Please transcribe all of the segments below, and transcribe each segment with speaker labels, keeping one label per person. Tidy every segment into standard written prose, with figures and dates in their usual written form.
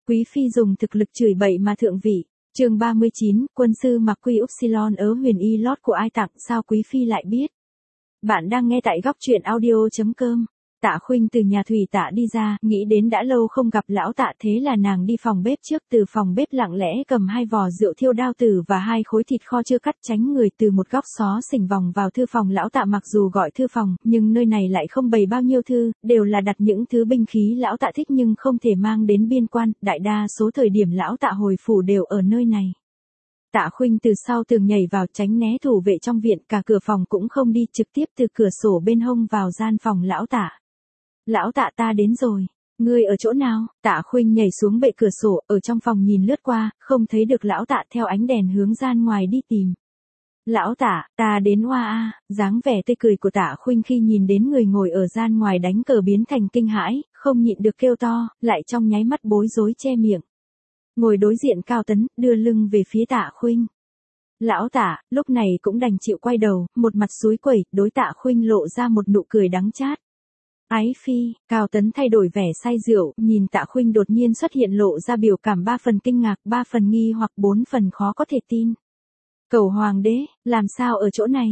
Speaker 1: Quý phi dùng thực lực chửi bậy mà thượng vị. Chương 39, quân sư mặc quy upsilon ớ huyền y lót của ai tặng sao quý phi lại biết. Bạn đang nghe tại góc truyện audio.com. Tạ Khuynh từ nhà thủy tạ đi ra, nghĩ đến đã lâu không gặp lão Tạ, thế là nàng đi phòng bếp trước, từ phòng bếp lặng lẽ cầm 2 vò rượu thiêu đao tử và 2 khối thịt kho chưa cắt, tránh người từ một góc xó xỉnh vòng vào thư phòng lão Tạ. Mặc dù gọi thư phòng, nhưng nơi này lại không bày bao nhiêu thư, đều là đặt những thứ binh khí lão Tạ thích nhưng không thể mang đến biên quan, đại đa số thời điểm lão Tạ hồi phủ đều ở nơi này. Tạ Khuynh từ sau tường nhảy vào, tránh né thủ vệ trong viện, cả cửa phòng cũng không đi, trực tiếp từ cửa sổ bên hông vào gian phòng lão Tạ. Lão Tạ, ta đến rồi. Ngươi ở chỗ nào? Tạ Khuynh nhảy xuống bệ cửa sổ, ở trong phòng nhìn lướt qua, không thấy được lão Tạ, theo ánh đèn hướng gian ngoài đi tìm. Lão Tạ, ta đến oa a. Dáng vẻ tươi cười của Tạ Khuynh khi nhìn đến người ngồi ở gian ngoài đánh cờ biến thành kinh hãi, không nhịn được kêu to, lại trong nháy mắt bối rối che miệng. Ngồi đối diện Cao Tấn, đưa lưng về phía Tạ Khuynh. Lão Tạ, lúc này cũng đành chịu quay đầu, một mặt xúi quẩy, đối Tạ Khuynh lộ ra một nụ cười đắng chát. Ái phi, Cao Tấn thay đổi vẻ say rượu, nhìn Tạ Khuynh đột nhiên xuất hiện lộ ra biểu cảm 3 phần kinh ngạc, 3 phần nghi hoặc 4 phần khó có thể tin. Cầu hoàng đế, làm sao ở chỗ này?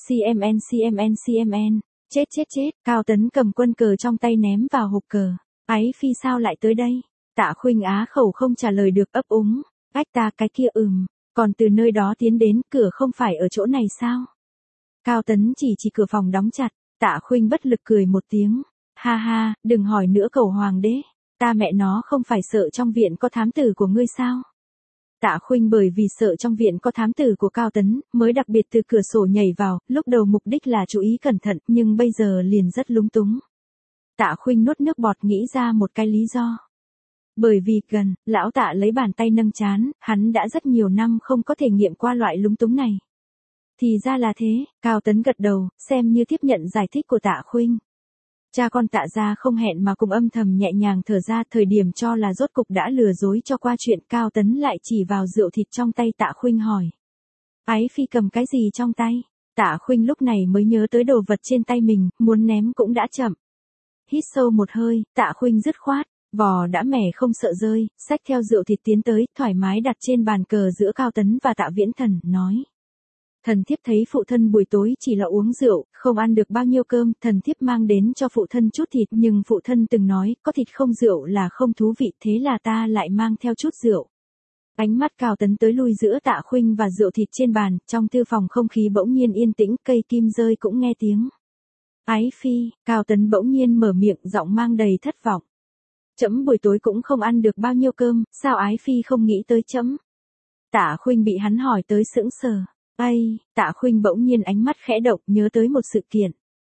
Speaker 1: CMN, chết, Cao Tấn cầm quân cờ trong tay ném vào hộp cờ. Ái phi sao lại tới đây? Tạ Khuynh á khẩu không trả lời được, ấp úng. Ách ta cái kia còn từ nơi đó tiến đến, cửa không phải ở chỗ này sao? Cao Tấn chỉ cửa phòng đóng chặt. Tạ Khuynh bất lực cười một tiếng. Ha ha, đừng hỏi nữa cầu hoàng đế. Ta mẹ nó không phải sợ trong viện có thám tử của ngươi sao? Tạ Khuynh bởi vì sợ trong viện có thám tử của Cao Tấn, mới đặc biệt từ cửa sổ nhảy vào, lúc đầu mục đích là chú ý cẩn thận, nhưng bây giờ liền rất lúng túng. Tạ Khuynh nuốt nước bọt nghĩ ra một cái lý do. Bởi vì gần, lão Tạ lấy bàn tay nâng trán, hắn đã rất nhiều năm không có thể nghiệm qua loại lúng túng này. Thì ra là thế, Cao Tấn gật đầu, xem như tiếp nhận giải thích của Tạ Khuynh. Cha con Tạ gia không hẹn mà cùng âm thầm nhẹ nhàng thở ra, thời điểm cho là rốt cục đã lừa dối cho qua chuyện, Cao Tấn lại chỉ vào rượu thịt trong tay Tạ Khuynh hỏi. Ái phi cầm cái gì trong tay? Tạ Khuynh lúc này mới nhớ tới đồ vật trên tay mình, muốn ném cũng đã chậm. Hít sâu một hơi, Tạ Khuynh dứt khoát, vò đã mẻ không sợ rơi, xách theo rượu thịt tiến tới, thoải mái đặt trên bàn cờ giữa Cao Tấn và Tạ Viễn Thần, nói. Thần thiếp thấy phụ thân buổi tối chỉ là uống rượu, không ăn được bao nhiêu cơm, thần thiếp mang đến cho phụ thân chút thịt, nhưng phụ thân từng nói, có thịt không rượu là không thú vị, thế là ta lại mang theo chút rượu. Ánh mắt Cao Tấn tới lui giữa Tạ Khuynh và rượu thịt trên bàn, trong thư phòng không khí bỗng nhiên yên tĩnh, cây kim rơi cũng nghe tiếng. Ái phi, Cao Tấn bỗng nhiên mở miệng, giọng mang đầy thất vọng. Trẫm buổi tối cũng không ăn được bao nhiêu cơm, sao ái phi không nghĩ tới trẫm? Tạ Khuynh bị hắn hỏi tới sững sờ. Ây, Tạ Khuynh bỗng nhiên ánh mắt khẽ động, nhớ tới một sự kiện.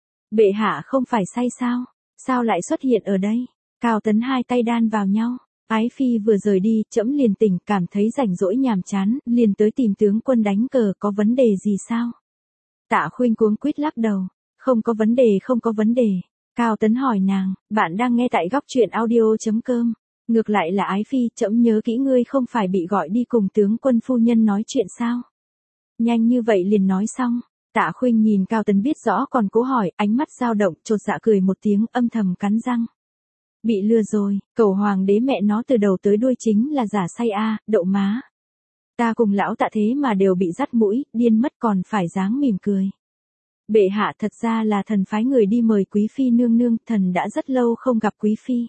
Speaker 1: Bệ hạ không phải say sao? Sao lại xuất hiện ở đây? Cao Tấn hai tay đan vào nhau. Ái phi vừa rời đi, trẫm liền tỉnh, cảm thấy rảnh rỗi nhàm chán, liền tới tìm tướng quân đánh cờ, có vấn đề gì sao? Tạ Khuynh cuống quýt lắc đầu. Không có vấn đề. Cao Tấn hỏi nàng, bạn đang nghe tại góc truyện audio.com. Ngược lại là Ái phi, trẫm nhớ kỹ ngươi không phải bị gọi đi cùng tướng quân phu nhân nói chuyện sao? Nhanh như vậy liền nói xong. Tạ Khuynh nhìn Cao Tấn biết rõ còn cố hỏi, ánh mắt dao động, chột dạ cười một tiếng, âm thầm cắn răng. Bị lừa rồi, cầu hoàng đế mẹ nó từ đầu tới đuôi chính là giả say a, đậu má. Ta cùng lão Tạ thế mà đều bị dắt mũi, điên mất còn phải dáng mỉm cười. Bệ hạ, thật ra là thần phái người đi mời quý phi nương nương, thần đã rất lâu không gặp quý phi.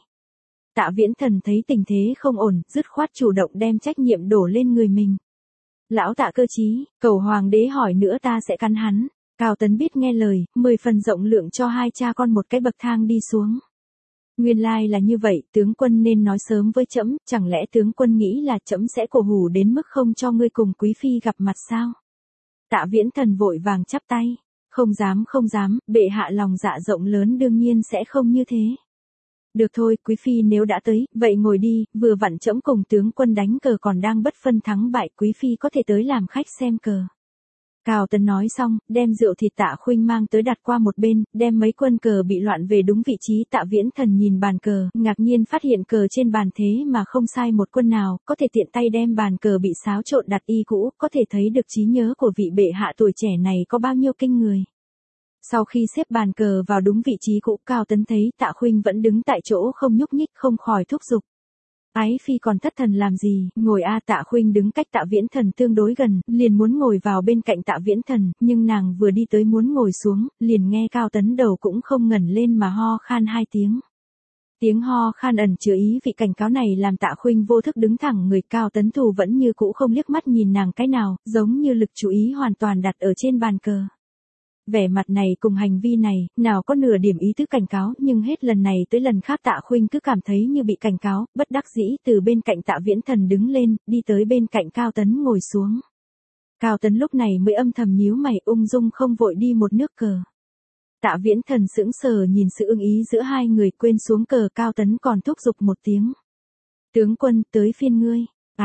Speaker 1: Tạ Viễn Thần thấy tình thế không ổn, dứt khoát chủ động đem trách nhiệm đổ lên người mình. Lão Tạ cơ trí, cầu hoàng đế hỏi nữa ta sẽ cắn hắn. Cao Tấn biết nghe lời, 10 phần rộng lượng cho hai cha con một cái bậc thang đi xuống. Nguyên lai là như vậy, tướng quân nên nói sớm với trẫm, chẳng lẽ tướng quân nghĩ là trẫm sẽ cổ hủ đến mức không cho ngươi cùng quý phi gặp mặt sao? Tạ Viễn Thần vội vàng chắp tay. Không dám, bệ hạ lòng dạ rộng lớn đương nhiên sẽ không như thế. Được thôi, quý phi nếu đã tới, vậy ngồi đi, vừa vặn trẫm cùng tướng quân đánh cờ còn đang bất phân thắng bại, quý phi có thể tới làm khách xem cờ. Cao Tấn nói xong, đem rượu thịt Tạ Khuynh mang tới đặt qua một bên, đem mấy quân cờ bị loạn về đúng vị trí. Tạ Viễn Thần nhìn bàn cờ, ngạc nhiên phát hiện cờ trên bàn thế mà không sai một quân nào, có thể tiện tay đem bàn cờ bị xáo trộn đặt y cũ, có thể thấy được trí nhớ của vị bệ hạ tuổi trẻ này có bao nhiêu kinh người. Sau khi xếp bàn cờ vào đúng vị trí cũ, Cao Tấn thấy Tạ Khuynh vẫn đứng tại chỗ không nhúc nhích, không khỏi thúc giục. Ái phi còn thất thần làm gì, ngồi a. Tạ Khuynh đứng cách Tạ Viễn Thần tương đối gần, liền muốn ngồi vào bên cạnh Tạ Viễn Thần, nhưng nàng vừa đi tới muốn ngồi xuống, liền nghe Cao Tấn đầu cũng không ngẩng lên mà ho khan 2 tiếng. Tiếng ho khan ẩn chứa ý vị cảnh cáo này làm Tạ Khuynh vô thức đứng thẳng người. Cao Tấn Thù vẫn như cũ không liếc mắt nhìn nàng cái nào, giống như lực chú ý hoàn toàn đặt ở trên bàn cờ. Vẻ mặt này cùng hành vi này, nào có nửa điểm ý tứ cảnh cáo, nhưng hết lần này tới lần khác Tạ Khuynh cứ cảm thấy như bị cảnh cáo, bất đắc dĩ từ bên cạnh Tạ Viễn Thần đứng lên, đi tới bên cạnh Cao Tấn ngồi xuống. Cao Tấn lúc này mới âm thầm nhíu mày, ung dung không vội đi một nước cờ. Tạ Viễn Thần sững sờ nhìn sự ưng ý giữa hai người, quên xuống cờ. Cao Tấn còn thúc giục một tiếng. Tướng quân, tới phiên ngươi.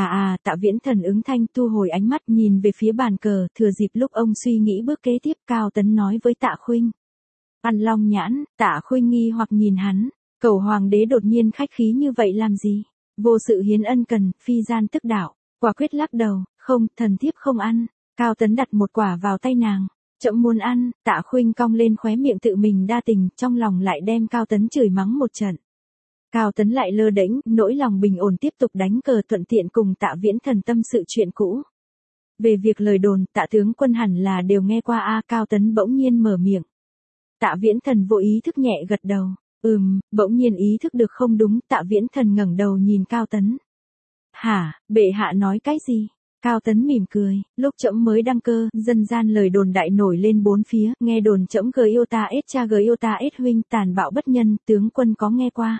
Speaker 1: Tạ Viễn Thần ứng thanh thu hồi ánh mắt nhìn về phía bàn cờ, thừa dịp lúc ông suy nghĩ bước kế tiếp, Cao Tấn nói với Tạ Khuynh. Ăn long nhãn. Tạ Khuynh nghi hoặc nhìn hắn, Cẩu hoàng đế đột nhiên khách khí như vậy làm gì? Vô sự hiến ân cần, phi gian tức đạo. Quả quyết lắc đầu, không, thần thiếp không ăn. Cao Tấn đặt một quả vào tay nàng. Chậm muốn ăn. Tạ Khuynh cong lên khóe miệng tự mình đa tình, trong lòng lại đem Cao Tấn chửi mắng một trận. Cao Tấn lại lơ đễnh, nỗi lòng bình ổn tiếp tục đánh cờ, thuận tiện cùng Tạ Viễn Thần tâm sự chuyện cũ. Về việc lời đồn, Tạ tướng quân hẳn là đều nghe qua a. Cao Tấn bỗng nhiên mở miệng. Tạ Viễn Thần vô ý thức nhẹ gật đầu. Bỗng nhiên ý thức được không đúng. Tạ Viễn Thần ngẩng đầu nhìn Cao Tấn. Hả, bệ hạ nói cái gì? Cao Tấn mỉm cười, lúc trẫm mới đăng cơ, dân gian lời đồn đại nổi lên bốn phía, nghe đồn trẫm gờ yêu ta ết cha gờ yêu ta ết huynh, tàn bạo bất nhân, tướng quân có nghe qua?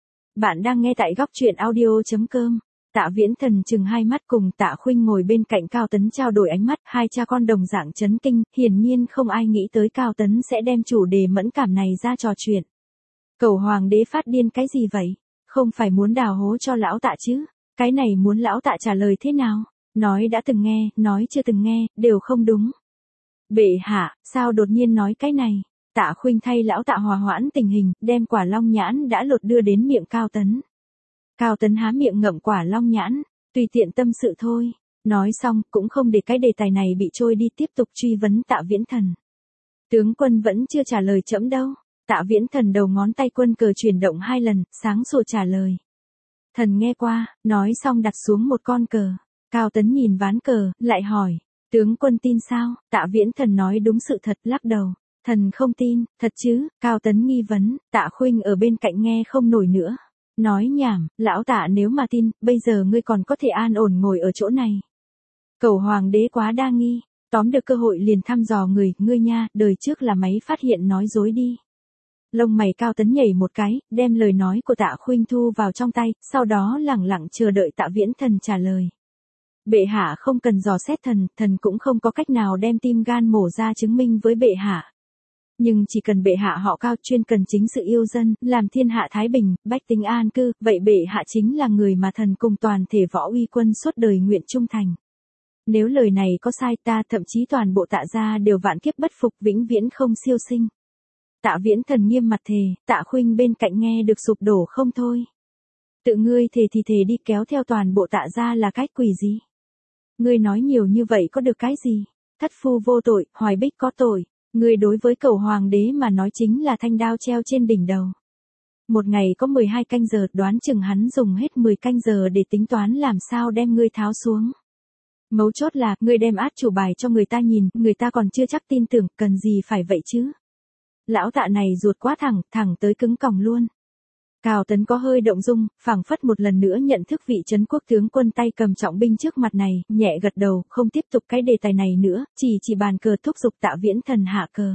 Speaker 1: Bạn đang nghe tại góc truyện audio.com. Tạ Viễn Thần chừng hai mắt cùng Tạ Khuynh ngồi bên cạnh Cao Tấn trao đổi ánh mắt, hai cha con đồng dạng chấn kinh, hiển nhiên không ai nghĩ tới Cao Tấn sẽ đem chủ đề mẫn cảm này ra trò chuyện. Cẩu hoàng đế phát điên cái gì vậy? Không phải muốn đào hố cho lão Tạ chứ? Cái này muốn lão Tạ trả lời thế nào? Nói đã từng nghe, nói chưa từng nghe, đều không đúng. Bệ hạ, sao đột nhiên nói cái này? Tạ Khuynh thay lão Tạ hòa hoãn tình hình, đem quả long nhãn đã lột đưa đến miệng Cao Tấn. Cao Tấn há miệng ngậm quả long nhãn, tùy tiện tâm sự thôi. Nói xong, cũng không để cái đề tài này bị trôi đi, tiếp tục truy vấn Tạ Viễn Thần. Tướng quân vẫn chưa trả lời trẫm đâu. Tạ Viễn Thần đầu ngón tay quân cờ chuyển động 2 lần, sáng sủa trả lời. Thần nghe qua, nói xong đặt xuống một con cờ. Cao Tấn nhìn ván cờ, lại hỏi. Tướng quân tin sao? Tạ Viễn Thần nói đúng sự thật, lắc đầu. Thần không tin, thật chứ? Cao Tấn nghi vấn. Tạ Khuynh ở bên cạnh nghe không nổi nữa. Nói nhảm, lão Tạ nếu mà tin, bây giờ ngươi còn có thể an ổn ngồi ở chỗ này. Cẩu hoàng đế quá đa nghi, tóm được cơ hội liền thăm dò người, ngươi nha, đời trước là máy phát hiện nói dối đi. Lông mày Cao Tấn nhảy một cái, đem lời nói của Tạ Khuynh thu vào trong tay, sau đó lẳng lặng chờ đợi Tạ Viễn Thần trả lời. Bệ hạ không cần dò xét thần, thần cũng không có cách nào đem tim gan mổ ra chứng minh với bệ hạ. Nhưng chỉ cần bệ hạ họ Cao, chuyên cần chính sự yêu dân, làm thiên hạ thái bình, bách tính an cư, vậy bệ hạ chính là người mà thần cùng toàn thể võ uy quân suốt đời nguyện trung thành. Nếu lời này có sai, ta thậm chí toàn bộ Tạ gia đều vạn kiếp bất phục, vĩnh viễn không siêu sinh. Tạ Viễn Thần nghiêm mặt thề. Tạ Khuynh bên cạnh nghe được sụp đổ không thôi. Tự ngươi thề thì thề đi, kéo theo toàn bộ Tạ gia là cái quỷ gì? Ngươi nói nhiều như vậy có được cái gì? Thất phu vô tội, Hoài Bích có tội. Ngươi đối với cẩu hoàng đế mà nói chính là thanh đao treo trên đỉnh đầu. Một ngày có 12 canh giờ, đoán chừng hắn dùng hết 10 canh giờ để tính toán làm sao đem ngươi tháo xuống. Mấu chốt là, ngươi đem át chủ bài cho người ta nhìn, người ta còn chưa chắc tin tưởng, cần gì phải vậy chứ? Lão Tạ này ruột quá thẳng tới cứng còng luôn. Cao Tấn có hơi động dung, phảng phất một lần nữa nhận thức vị trấn quốc tướng quân tay cầm trọng binh trước mặt này, nhẹ gật đầu, không tiếp tục cái đề tài này nữa, chỉ bàn cờ thúc giục Tạ Viễn Thần hạ cờ.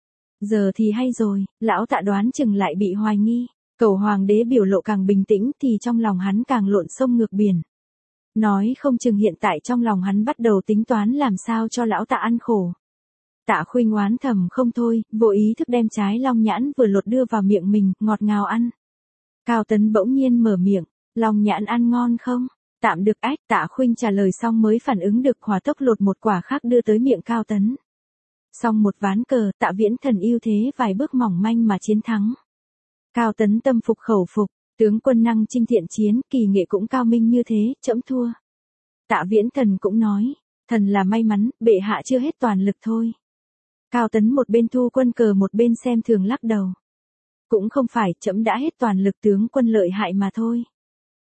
Speaker 1: Giờ thì hay rồi, lão Tạ đoán chừng lại bị hoài nghi. Cẩu hoàng đế biểu lộ càng bình tĩnh thì trong lòng hắn càng lộn sông ngược biển. Nói không chừng hiện tại trong lòng hắn bắt đầu tính toán làm sao cho lão Tạ ăn khổ. Tạ Khuynh oán thầm không thôi, vô ý thức đem trái long nhãn vừa lột đưa vào miệng mình, ngọt ngào ăn. Cao Tấn bỗng nhiên mở miệng, long nhãn ăn ngon không? Tạm được ách. Tạ Khuynh trả lời xong mới phản ứng được, hỏa tốc lột một quả khác đưa tới miệng Cao Tấn. Xong một ván cờ, Tạ Viễn Thần ưu thế vài bước mỏng manh mà chiến thắng. Cao Tấn tâm phục khẩu phục, tướng quân năng chinh thiện chiến, kỳ nghệ cũng cao minh như thế, trẫm thua. Tạ Viễn Thần cũng nói, thần là may mắn, bệ hạ chưa hết toàn lực thôi. Cao Tấn một bên thu quân cờ một bên xem thường lắc đầu. Cũng không phải, trẫm đã hết toàn lực, tướng quân lợi hại mà thôi.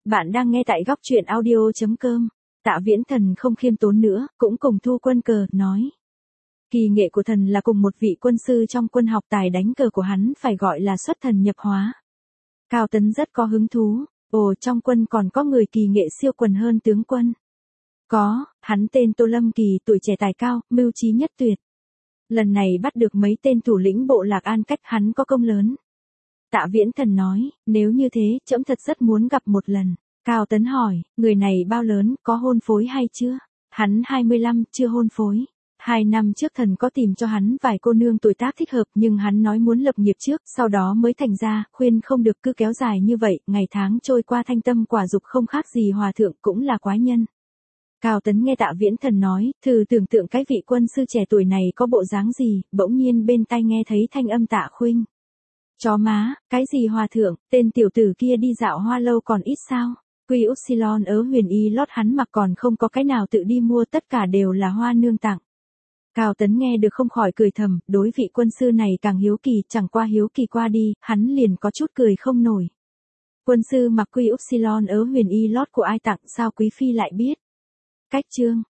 Speaker 1: Bạn đang nghe tại góc truyện audio.com. Tạ Viễn Thần không khiêm tốn nữa, cũng cùng Thu Quân Cờ, nói. Kỳ nghệ của thần là cùng một vị quân sư trong quân học, tài đánh cờ của hắn phải gọi là xuất thần nhập hóa. Cao Tấn rất có hứng thú. Ồ, trong quân còn có người kỳ nghệ siêu quần hơn tướng quân. Có, hắn tên Tô Lâm Kỳ, tuổi trẻ tài cao, mưu trí nhất tuyệt. Lần này bắt được mấy tên thủ lĩnh bộ lạc An Cách, hắn có công lớn. Tạ Viễn Thần nói, nếu như thế, trẫm thật rất muốn gặp một lần. Cao Tấn hỏi, người này bao lớn, có hôn phối hay chưa? Hắn 25, chưa hôn phối. 2 năm trước thần có tìm cho hắn vài cô nương tuổi tác thích hợp, nhưng hắn nói muốn lập nghiệp trước, sau đó mới thành ra, khuyên không được cứ kéo dài như vậy, ngày tháng trôi qua thanh tâm quả dục không khác gì hòa thượng, cũng là quái nhân. Cao Tấn nghe Tạ Viễn Thần nói, thử tưởng tượng cái vị quân sư trẻ tuổi này có bộ dáng gì, bỗng nhiên bên tai nghe thấy thanh âm Tạ Khuynh. Chó má, cái gì hòa thượng, tên tiểu tử kia đi dạo hoa lâu còn ít sao? Quy Upsilon ớ huyền y lót hắn mặc còn không có cái nào tự đi mua, tất cả đều là hoa nương tặng. Cao Tấn nghe được không khỏi cười thầm, đối vị quân sư này càng hiếu kỳ, chẳng qua hiếu kỳ qua đi, hắn liền có chút cười không nổi. Quân sư mặc Quy Upsilon ớ huyền y lót của ai tặng, sao quý phi lại biết? Cách chương.